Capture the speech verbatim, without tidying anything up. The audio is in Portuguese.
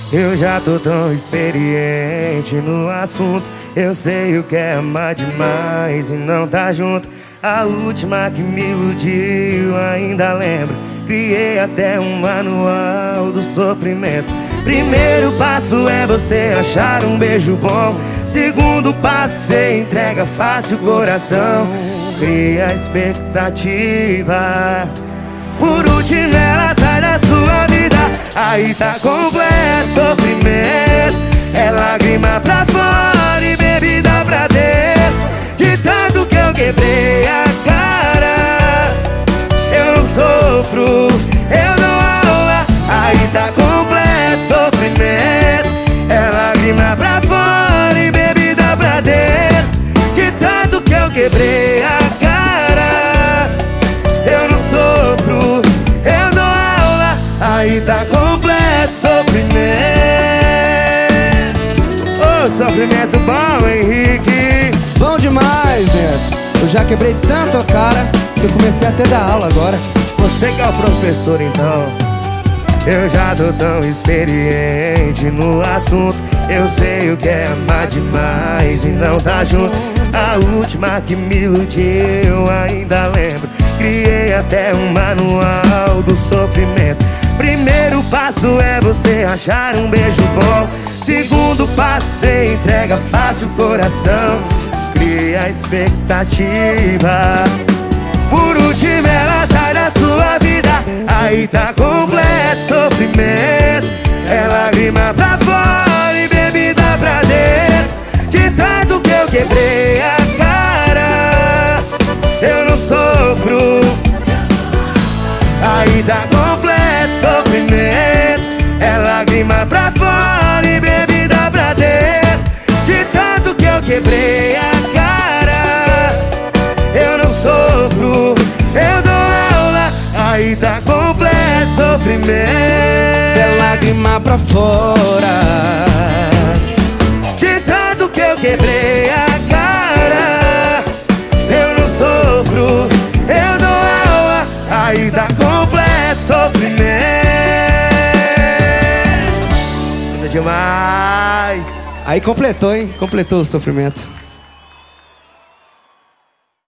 Eu já tô tão experiente no assunto. Eu sei o que é amar demais e não tá junto. A última que me iludiu ainda lembro. Criei até um manual do sofrimento. Primeiro passo é você achar um beijo bom. Segundo passo, você entrega fácil o coração. Cria expectativa. Por último, ela sai da sua vida. Aí tá completo sofrimento. É lágrima pra fora e bebida pra dentro. De tanto que eu quebrei a cara, eu não sofro, eu dou aula. Aí tá completo sofrimento. É lágrima pra fora e bebida pra dentro. De tanto que eu quebrei a cara, eu não sofro, eu dou aula. Aí tá completo sofrimento. Ô, oh, sofrimento bom, Henrique. Bom demais, Neto. Eu já quebrei tanto a cara que eu comecei até a dar aula agora. Você que é o professor, então. Eu já tô tão experiente no assunto. Eu sei o que é amar demais e não tá junto. A última que me iludiu ainda lembro. Criei até um manual do sofrimento. Primeiro passo é você achar um beijo bom. Segundo passo, você entrega fácil o coração. Cria expectativa. Por último, ela sai da sua vida. Aí tá completo sofrimento. É lágrima pra fora e bebida pra dentro. De tanto que eu quebrei a cara, eu não sofro. Aí tá completo sofrimento. É lágrima pra fora e bebida pra dentro. De tanto que eu quebrei a cara, eu não sofro, eu dou aula. Aí tá completo sofrimento. É lágrima pra fora. De tanto que eu quebrei a cara, eu não sofro, eu dou aula. Aí tá completo sofrimento. Lindo demais. Aí completou, hein? Completou o sofrimento.